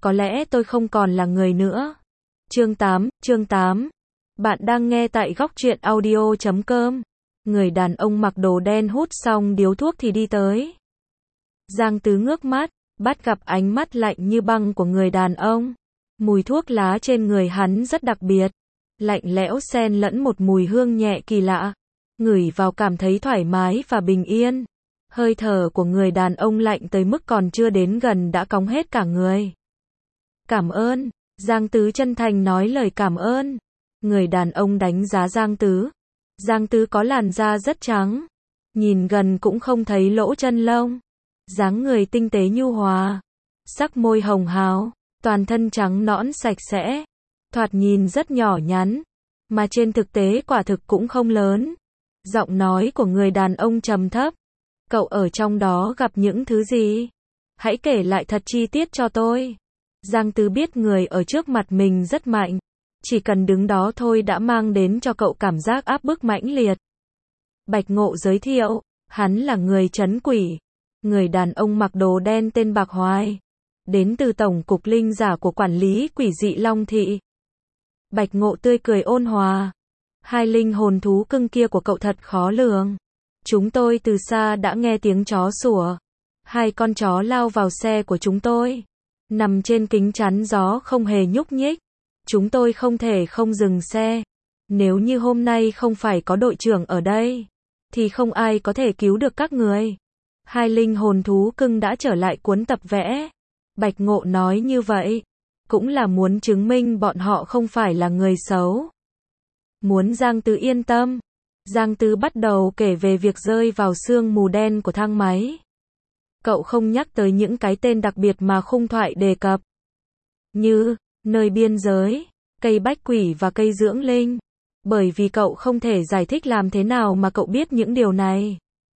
có lẽ tôi không còn là người nữa. Chương 8. Bạn đang nghe tại góc truyện audio.com. Người đàn ông mặc đồ đen hút xong điếu thuốc thì đi tới. Giang Tứ ngước mắt, bắt gặp ánh mắt lạnh như băng của người đàn ông. Mùi thuốc lá trên người hắn rất đặc biệt, lạnh lẽo xen lẫn một mùi hương nhẹ kỳ lạ. Ngửi vào cảm thấy thoải mái và bình yên. Hơi thở của người đàn ông lạnh tới mức còn chưa đến gần đã cóng hết cả người. Cảm ơn, Giang Tứ chân thành nói lời cảm ơn. Người đàn ông đánh giá Giang Tứ. Giang Tứ có làn da rất trắng, nhìn gần cũng không thấy lỗ chân lông. Dáng người tinh tế nhu hòa, sắc môi hồng hào, toàn thân trắng nõn sạch sẽ, thoạt nhìn rất nhỏ nhắn, mà trên thực tế quả thực cũng không lớn. Giọng nói của người đàn ông trầm thấp. Cậu ở trong đó gặp những thứ gì? Hãy kể lại thật chi tiết cho tôi. Giang Tứ biết người ở trước mặt mình rất mạnh, chỉ cần đứng đó thôi đã mang đến cho cậu cảm giác áp bức mãnh liệt. Bạch Ngộ giới thiệu, hắn là người trấn quỷ. Người đàn ông mặc đồ đen tên Bạc Hoài, đến từ Tổng cục Linh giả của quản lý quỷ dị Long Thị. Bạch Ngộ tươi cười ôn hòa. Hai linh hồn thú cưng kia của cậu thật khó lường. Chúng tôi từ xa đã nghe tiếng chó sủa. Hai con chó lao vào xe của chúng tôi, nằm trên kính chắn gió không hề nhúc nhích. Chúng tôi không thể không dừng xe. Nếu như hôm nay không phải có đội trưởng ở đây, thì không ai có thể cứu được các người. Hai linh hồn thú cưng đã trở lại cuốn tập vẽ. Bạch Ngộ nói như vậy, cũng là muốn chứng minh bọn họ không phải là người xấu. Muốn Giang Tứ yên tâm, Giang Tứ bắt đầu kể về việc rơi vào sương mù đen của thang máy. Cậu không nhắc tới những cái tên đặc biệt mà khung thoại đề cập, như nơi biên giới, cây bách quỷ và cây dưỡng linh, bởi vì cậu không thể giải thích làm thế nào mà cậu biết những điều này.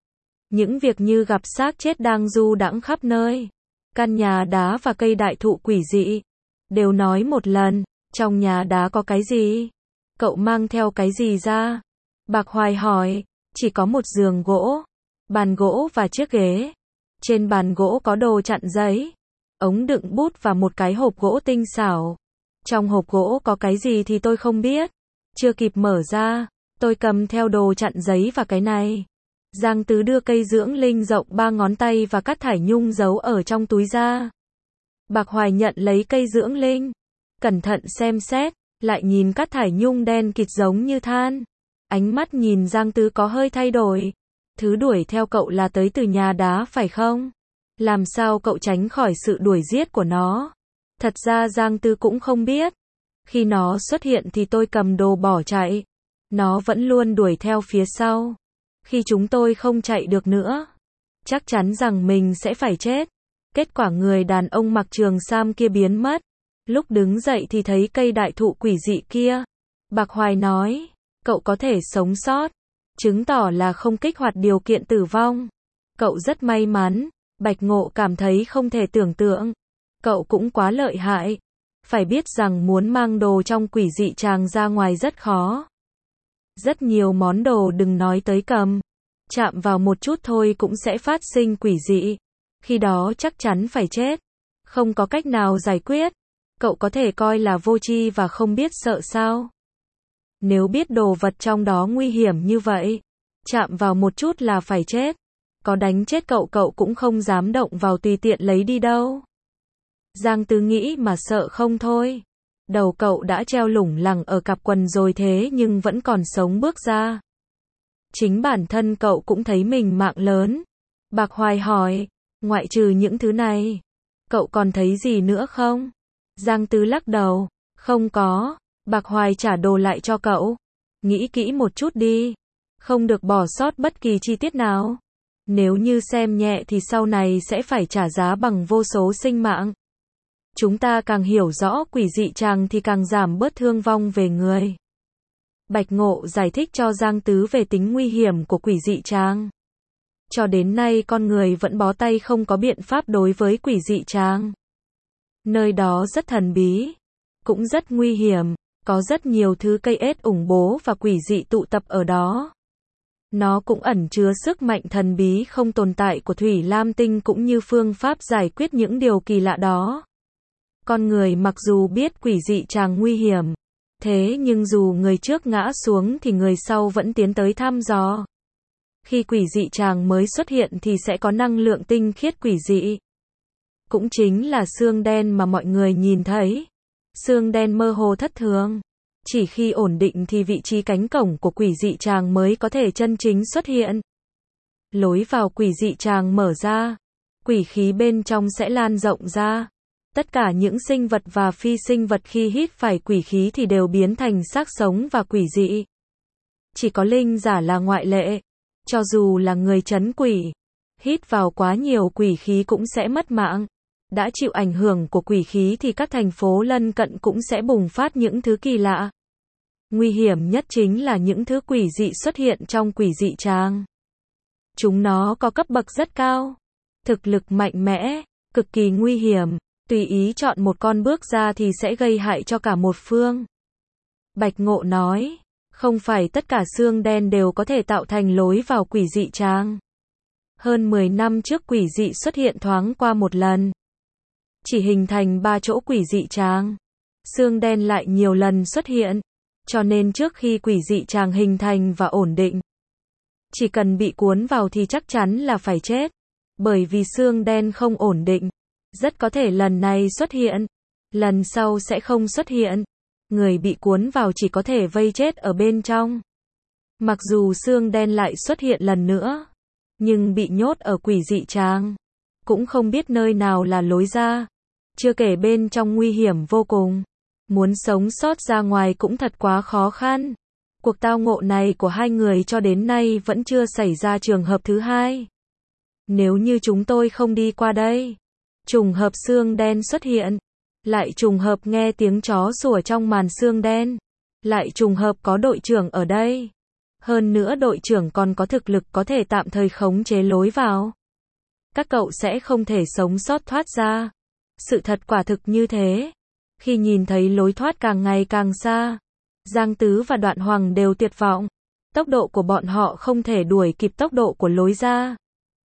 Những việc như gặp xác chết đang du đãng khắp nơi, căn nhà đá và cây đại thụ quỷ dị, đều nói một lần. Trong nhà đá có cái gì? Cậu mang theo cái gì ra? Bạc Hoài hỏi. Chỉ có một giường gỗ, bàn gỗ và chiếc ghế. Trên bàn gỗ có đồ chặn giấy, ống đựng bút và một cái hộp gỗ tinh xảo. Trong hộp gỗ có cái gì thì tôi không biết. Chưa kịp mở ra, tôi cầm theo đồ chặn giấy và cái này. Giang Tứ đưa cây dưỡng linh rộng 3 ngón tay và cát thải nhung giấu ở trong túi ra. Bạc Hoài nhận lấy cây dưỡng linh, cẩn thận xem xét, lại nhìn cát thải nhung đen kịt giống như than. Ánh mắt nhìn Giang Tứ có hơi thay đổi. Thứ đuổi theo cậu là tới từ nhà đá phải không? Làm sao cậu tránh khỏi sự đuổi giết của nó? Thật ra Giang Tứ cũng không biết. Khi nó xuất hiện thì tôi cầm đồ bỏ chạy. Nó vẫn luôn đuổi theo phía sau. Khi chúng tôi không chạy được nữa, chắc chắn rằng mình sẽ phải chết. Kết quả người đàn ông mặc trường sam kia biến mất. Lúc đứng dậy thì thấy cây đại thụ quỷ dị kia. Bạc Hoài nói, cậu có thể sống sót, chứng tỏ là không kích hoạt điều kiện tử vong. Cậu rất may mắn. Bạch Ngộ cảm thấy không thể tưởng tượng. Cậu cũng quá lợi hại. Phải biết rằng muốn mang đồ trong quỷ dị tràng ra ngoài rất khó. Rất nhiều món đồ đừng nói tới cầm, chạm vào một chút thôi cũng sẽ phát sinh quỷ dị. Khi đó chắc chắn phải chết. Không có cách nào giải quyết. Cậu có thể coi là vô tri và không biết sợ sao? Nếu biết đồ vật trong đó nguy hiểm như vậy, chạm vào một chút là phải chết. Có đánh chết cậu cũng không dám động vào tùy tiện lấy đi đâu. Giang Tứ nghĩ mà sợ không thôi. Đầu cậu đã treo lủng lẳng ở cặp quần rồi thế nhưng vẫn còn sống bước ra. Chính bản thân cậu cũng thấy mình mạng lớn. Bạc Hoài hỏi, ngoại trừ những thứ này, cậu còn thấy gì nữa không? Giang Tứ lắc đầu, không có. Bạc Hoài trả đồ lại cho cậu. Nghĩ kỹ một chút đi, không được bỏ sót bất kỳ chi tiết nào. Nếu như xem nhẹ thì sau này sẽ phải trả giá bằng vô số sinh mạng. Chúng ta càng hiểu rõ quỷ dị tràng thì càng giảm bớt thương vong về người. Bạch Ngộ giải thích cho Giang Tứ về tính nguy hiểm của quỷ dị tràng. Cho đến nay con người vẫn bó tay không có biện pháp đối với quỷ dị tràng. Nơi đó rất thần bí, cũng rất nguy hiểm, có rất nhiều thứ cây ết ủng bố và quỷ dị tụ tập ở đó. Nó cũng ẩn chứa sức mạnh thần bí không tồn tại của Thủy Lam Tinh cũng như phương pháp giải quyết những điều kỳ lạ đó. Con người mặc dù biết quỷ dị chàng nguy hiểm, thế nhưng dù người trước ngã xuống thì người sau vẫn tiến tới thăm dò. Khi quỷ dị chàng mới xuất hiện thì sẽ có năng lượng tinh khiết quỷ dị. Cũng chính là xương đen mà mọi người nhìn thấy. Xương đen mơ hồ thất thường. Chỉ khi ổn định thì vị trí cánh cổng của quỷ dị chàng mới có thể chân chính xuất hiện. Lối vào quỷ dị chàng mở ra, quỷ khí bên trong sẽ lan rộng ra. Tất cả những sinh vật và phi sinh vật khi hít phải quỷ khí thì đều biến thành xác sống và quỷ dị. Chỉ có linh giả là ngoại lệ. Cho dù là người trấn quỷ, hít vào quá nhiều quỷ khí cũng sẽ mất mạng. Đã chịu ảnh hưởng của quỷ khí thì các thành phố lân cận cũng sẽ bùng phát những thứ kỳ lạ. Nguy hiểm nhất chính là những thứ quỷ dị xuất hiện trong quỷ dị tràng. Chúng nó có cấp bậc rất cao, thực lực mạnh mẽ, cực kỳ nguy hiểm, tùy ý chọn một con bước ra thì sẽ gây hại cho cả một phương. Bạch Ngộ nói, không phải tất cả xương đen đều có thể tạo thành lối vào quỷ dị tràng. Hơn 10 năm trước quỷ dị xuất hiện thoáng qua một lần. Chỉ hình thành 3 chỗ quỷ dị tràng. Xương đen lại nhiều lần xuất hiện. Cho nên trước khi quỷ dị tràng hình thành và ổn định, chỉ cần bị cuốn vào thì chắc chắn là phải chết. Bởi vì xương đen không ổn định, rất có thể lần này xuất hiện, lần sau sẽ không xuất hiện. Người bị cuốn vào chỉ có thể vây chết ở bên trong. Mặc dù xương đen lại xuất hiện lần nữa, nhưng bị nhốt ở quỷ dị tràng, cũng không biết nơi nào là lối ra. Chưa kể bên trong nguy hiểm vô cùng. Muốn sống sót ra ngoài cũng thật quá khó khăn. Cuộc tao ngộ này của hai người cho đến nay vẫn chưa xảy ra trường hợp thứ hai. Nếu như chúng tôi không đi qua đây, trùng hợp xương đen xuất hiện, lại trùng hợp nghe tiếng chó sủa trong màn xương đen, lại trùng hợp có đội trưởng ở đây. Hơn nữa đội trưởng còn có thực lực có thể tạm thời khống chế lối vào. Các cậu sẽ không thể sống sót thoát ra. Sự thật quả thực như thế. Khi nhìn thấy lối thoát càng ngày càng xa, Giang Tứ và Đoạn Hoàng đều tuyệt vọng. Tốc độ của bọn họ không thể đuổi kịp tốc độ của lối ra.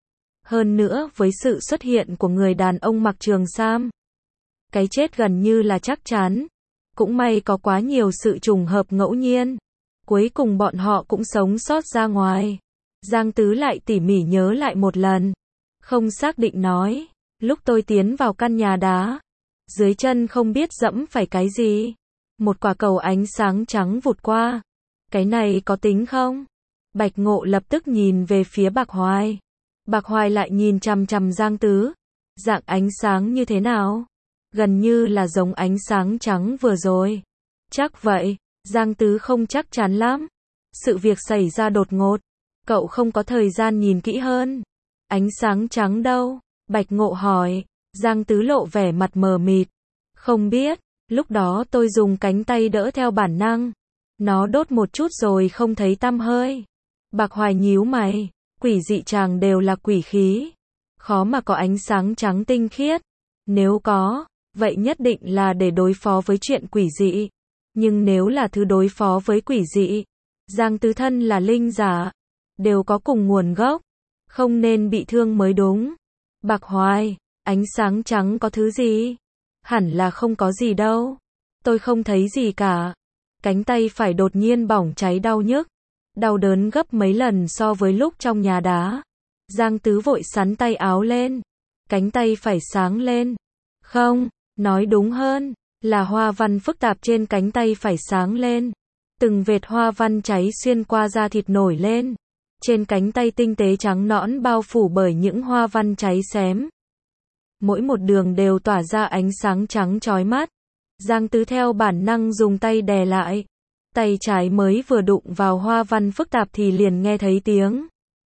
Hơn nữa với sự xuất hiện của người đàn ông mặc trường sam, cái chết gần như là chắc chắn. Cũng may có quá nhiều sự trùng hợp ngẫu nhiên. Cuối cùng bọn họ cũng sống sót ra ngoài. Giang Tứ lại tỉ mỉ nhớ lại một lần. Không xác định nói, lúc tôi tiến vào căn nhà đá, dưới chân không biết dẫm phải cái gì. Một quả cầu ánh sáng trắng vụt qua. Cái này có tính không? Bạch Ngộ lập tức nhìn về phía Bạc Hoài. Bạc Hoài lại nhìn chằm chằm Giang Tứ. Dạng ánh sáng như thế nào? Gần như là giống ánh sáng trắng vừa rồi. Chắc vậy. Giang Tứ không chắc chắn lắm. Sự việc xảy ra đột ngột. Cậu không có thời gian nhìn kỹ hơn. Ánh sáng trắng đâu? Bạch Ngộ hỏi. Giang Tứ lộ vẻ mặt mờ mịt. Không biết, lúc đó tôi dùng cánh tay đỡ theo bản năng. Nó đốt một chút rồi không thấy tăm hơi. Bạc Hoài nhíu mày. Quỷ dị tràng đều là quỷ khí. Khó mà có ánh sáng trắng tinh khiết. Nếu có, vậy nhất định là để đối phó với chuyện quỷ dị. Nhưng nếu là thứ đối phó với quỷ dị, Giang Tứ thân là linh giả, đều có cùng nguồn gốc, không nên bị thương mới đúng. Bạc Hoài, ánh sáng trắng có thứ gì? Hẳn là không có gì đâu. Tôi không thấy gì cả. Cánh tay phải đột nhiên bỏng cháy đau nhức. Đau đớn gấp mấy lần so với lúc trong nhà đá. Giang Tứ vội xắn tay áo lên. Cánh tay phải sáng lên. Không, nói đúng hơn, là hoa văn phức tạp trên cánh tay phải sáng lên. Từng vệt hoa văn cháy xuyên qua da thịt nổi lên. Trên cánh tay tinh tế trắng nõn bao phủ bởi những hoa văn cháy xém. Mỗi một đường đều tỏa ra ánh sáng trắng chói mắt. Giang Tứ theo bản năng dùng tay đè lại. Tay trái mới vừa đụng vào hoa văn phức tạp thì liền nghe thấy tiếng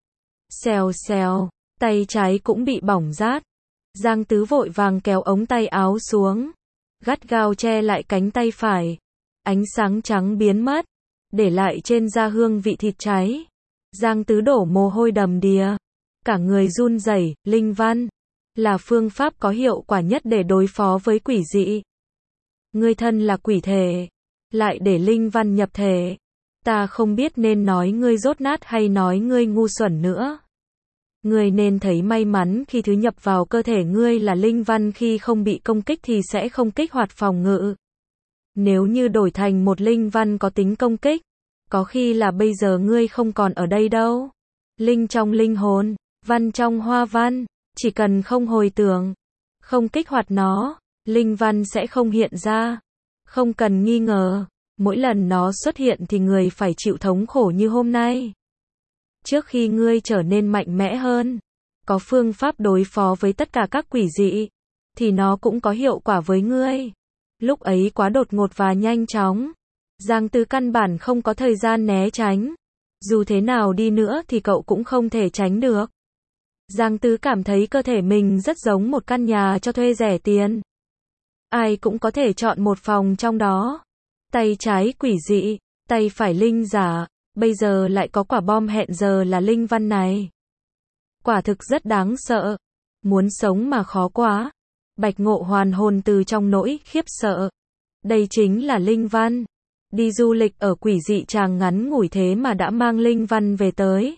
xèo xèo, tay trái cũng bị bỏng rát. Giang Tứ vội vàng kéo ống tay áo xuống, gắt gao che lại cánh tay phải. Ánh sáng trắng biến mất, để lại trên da hương vị thịt cháy. Giang Tứ đổ mồ hôi đầm đìa, cả người run rẩy. Linh văn là phương pháp có hiệu quả nhất để đối phó với quỷ dị. Ngươi thân là quỷ thể, lại để linh văn nhập thể. Ta không biết nên nói ngươi dốt nát hay nói ngươi ngu xuẩn nữa. Ngươi nên thấy may mắn khi thứ nhập vào cơ thể ngươi là linh văn, khi không bị công kích thì sẽ không kích hoạt phòng ngự. Nếu như đổi thành một linh văn có tính công kích, có khi là bây giờ ngươi không còn ở đây đâu. Linh trong linh hồn, văn trong hoa văn, chỉ cần không hồi tưởng, không kích hoạt nó, linh văn sẽ không hiện ra. Không cần nghi ngờ, mỗi lần nó xuất hiện thì người phải chịu thống khổ như hôm nay. Trước khi ngươi trở nên mạnh mẽ hơn, có phương pháp đối phó với tất cả các quỷ dị, thì nó cũng có hiệu quả với ngươi. Lúc ấy quá đột ngột và nhanh chóng, Giang Tứ căn bản không có thời gian né tránh. Dù thế nào đi nữa thì cậu cũng không thể tránh được. Giang Tứ cảm thấy cơ thể mình rất giống một căn nhà cho thuê rẻ tiền. Ai cũng có thể chọn một phòng trong đó. Tay trái quỷ dị, tay phải linh giả, bây giờ lại có quả bom hẹn giờ là linh văn này. Quả thực rất đáng sợ. Muốn sống mà khó quá. Bạch Ngộ hoàn hồn từ trong nỗi khiếp sợ. Đây chính là linh văn. Đi du lịch ở quỷ dị tràng ngắn ngủi thế mà đã mang linh văn về tới.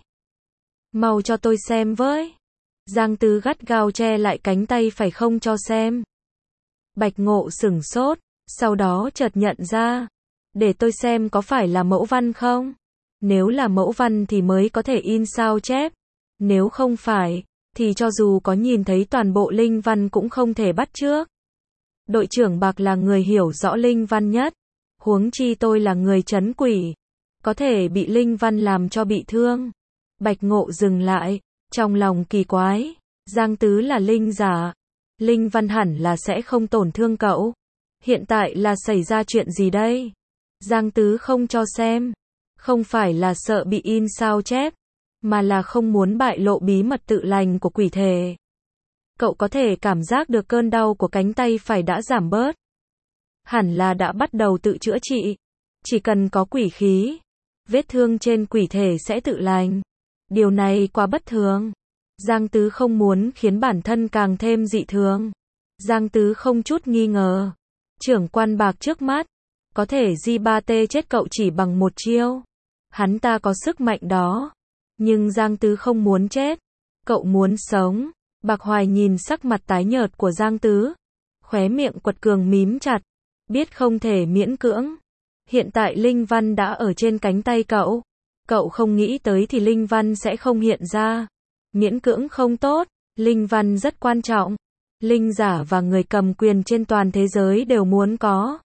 Mau cho tôi xem với. Giang Tứ gắt gao che lại cánh tay phải không cho xem. Bạch Ngộ sửng sốt, sau đó chợt nhận ra. Để tôi xem có phải là mẫu văn không? Nếu là mẫu văn thì mới có thể in sao chép. Nếu không phải, thì cho dù có nhìn thấy toàn bộ linh văn cũng không thể bắt chước. Đội trưởng Bạc là người hiểu rõ linh văn nhất. Huống chi tôi là người trấn quỷ. Có thể bị linh văn làm cho bị thương. Bạch Ngộ dừng lại, trong lòng kỳ quái. Giang Tứ là linh giả. Linh văn hẳn là sẽ không tổn thương cậu. Hiện tại là xảy ra chuyện gì đây? Giang Tứ không cho xem. Không phải là sợ bị in sao chép, mà là không muốn bại lộ bí mật tự lành của quỷ thể. Cậu có thể cảm giác được cơn đau của cánh tay phải đã giảm bớt. Hẳn là đã bắt đầu tự chữa trị. Chỉ cần có quỷ khí, vết thương trên quỷ thể sẽ tự lành. Điều này quá bất thường. Giang Tứ không muốn khiến bản thân càng thêm dị thường. Giang Tứ không chút nghi ngờ. Trưởng quan Bạc trước mắt, có thể G3T chết cậu chỉ bằng một chiêu. Hắn ta có sức mạnh đó. Nhưng Giang Tứ không muốn chết. Cậu muốn sống. Bạc Hoài nhìn sắc mặt tái nhợt của Giang Tứ. Khóe miệng quật cường mím chặt. Biết không thể miễn cưỡng. Hiện tại linh văn đã ở trên cánh tay cậu. Cậu không nghĩ tới thì linh văn sẽ không hiện ra. Miễn cưỡng không tốt. Linh văn rất quan trọng. Linh giả và người cầm quyền trên toàn thế giới đều muốn có.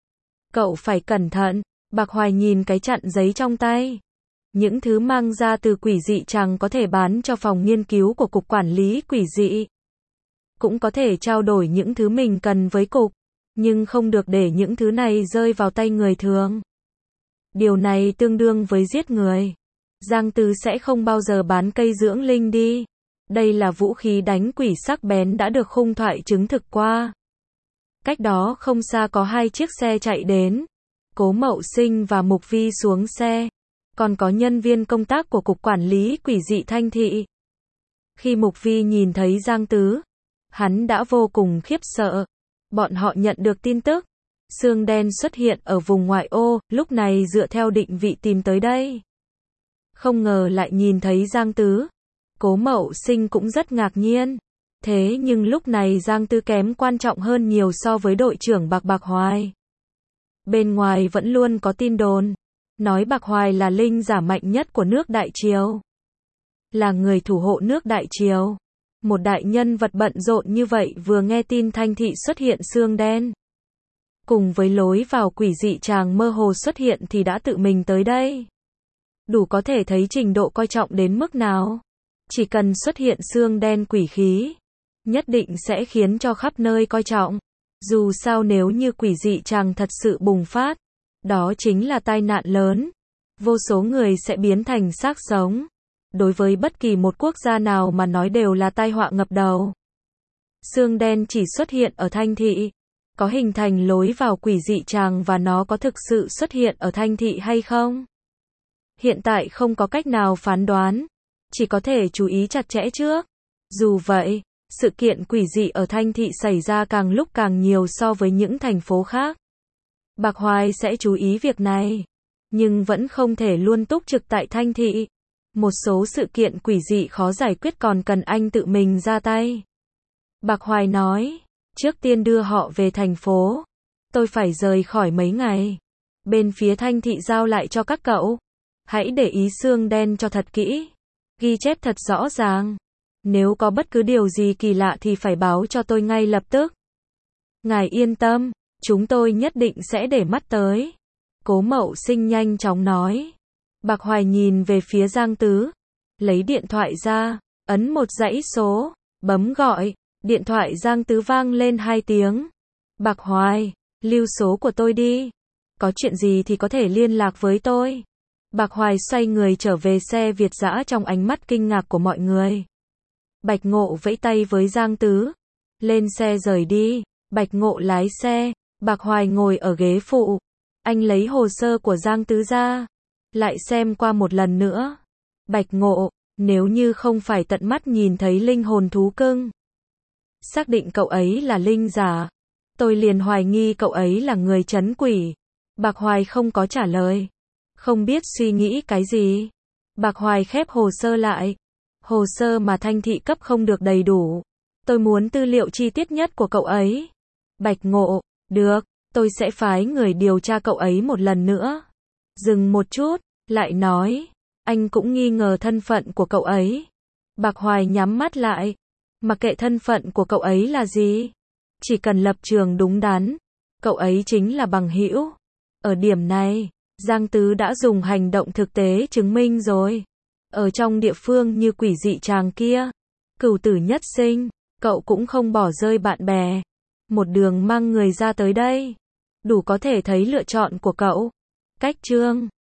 Cậu phải cẩn thận. Bạc Hoài nhìn cái chặn giấy trong tay. Những thứ mang ra từ quỷ dị chẳng có thể bán cho phòng nghiên cứu của Cục Quản lý Quỷ dị. Cũng có thể trao đổi những thứ mình cần với Cục. Nhưng không được để những thứ này rơi vào tay người thường. Điều này tương đương với giết người. Giang Tứ sẽ không bao giờ bán cây dưỡng linh đi. Đây là vũ khí đánh quỷ sắc bén đã được khung thoại chứng thực qua. Cách đó không xa có hai chiếc xe chạy đến. Cố Mậu Sinh và Mục Vi xuống xe. Còn có nhân viên công tác của Cục Quản lý Quỷ dị Thanh Thị. Khi Mục Vi nhìn thấy Giang Tứ, hắn đã vô cùng khiếp sợ. Bọn họ nhận được tin tức. Xương đen xuất hiện ở vùng ngoại ô, lúc này dựa theo định vị tìm tới đây. Không ngờ lại nhìn thấy Giang Tứ. Cố Mậu Sinh cũng rất ngạc nhiên. Thế nhưng lúc này Giang Tứ kém quan trọng hơn nhiều so với đội trưởng Bạc Hoài. Bên ngoài vẫn luôn có tin đồn. Nói Bạc Hoài là linh giả mạnh nhất của nước Đại Triều. Là người thủ hộ nước Đại Triều. Một đại nhân vật bận rộn như vậy vừa nghe tin Thanh Thị xuất hiện xương đen. Cùng với lối vào quỷ dị chàng mơ hồ xuất hiện thì đã tự mình tới đây. Đủ có thể thấy trình độ coi trọng đến mức nào. Chỉ cần xuất hiện xương đen quỷ khí, nhất định sẽ khiến cho khắp nơi coi trọng. Dù sao nếu như quỷ dị chàng thật sự bùng phát, đó chính là tai nạn lớn. Vô số người sẽ biến thành xác sống. Đối với bất kỳ một quốc gia nào mà nói đều là tai họa ngập đầu. Xương đen chỉ xuất hiện ở Thanh Thị. Có hình thành lối vào quỷ dị chàng và nó có thực sự xuất hiện ở Thanh Thị hay không? Hiện tại không có cách nào phán đoán. Chỉ có thể chú ý chặt chẽ trước. Dù vậy, sự kiện quỷ dị ở Thanh Thị xảy ra càng lúc càng nhiều so với những thành phố khác. Bạc Hoài sẽ chú ý việc này. Nhưng vẫn không thể luôn túc trực tại Thanh Thị. Một số sự kiện quỷ dị khó giải quyết còn cần anh tự mình ra tay. Bạc Hoài nói, trước tiên đưa họ về thành phố. Tôi phải rời khỏi mấy ngày. Bên phía Thanh Thị giao lại cho các cậu. Hãy để ý xương đen cho thật kỹ. Ghi chép thật rõ ràng. Nếu có bất cứ điều gì kỳ lạ thì phải báo cho tôi ngay lập tức. Ngài yên tâm, chúng tôi nhất định sẽ để mắt tới. Cố Mậu Sinh nhanh chóng nói. Bạc Hoài nhìn về phía Giang Tứ. Lấy điện thoại ra, ấn một dãy số, bấm gọi. Điện thoại Giang Tứ vang lên 2 tiếng. Bạc Hoài, lưu số của tôi đi. Có chuyện gì thì có thể liên lạc với tôi. Bạc Hoài xoay người trở về xe Việt dã trong ánh mắt kinh ngạc của mọi người. Bạch Ngộ vẫy tay với Giang Tứ. Lên xe rời đi. Bạch Ngộ lái xe. Bạc Hoài ngồi ở ghế phụ. Anh lấy hồ sơ của Giang Tứ ra. Lại xem qua một lần nữa. Bạch Ngộ, nếu như không phải tận mắt nhìn thấy linh hồn thú cưng, xác định cậu ấy là linh giả, tôi liền hoài nghi cậu ấy là người trấn quỷ. Bạc Hoài không có trả lời. Không biết suy nghĩ cái gì. Bạc Hoài khép hồ sơ lại. Hồ sơ mà Thanh Thị cấp không được đầy đủ. Tôi muốn tư liệu chi tiết nhất của cậu ấy. Bạch Ngộ, được, tôi sẽ phái người điều tra cậu ấy một lần nữa. Dừng một chút, lại nói, anh cũng nghi ngờ thân phận của cậu ấy. Bạc Hoài nhắm mắt lại. Mặc kệ thân phận của cậu ấy là gì, chỉ cần lập trường đúng đắn, cậu ấy chính là bằng hữu. Ở điểm này, Giang Tứ đã dùng hành động thực tế chứng minh rồi. Ở trong địa phương như quỷ dị tràng kia, cửu tử nhất sinh, cậu cũng không bỏ rơi bạn bè. Một đường mang người ra tới đây, đủ có thể thấy lựa chọn của cậu. Cách chương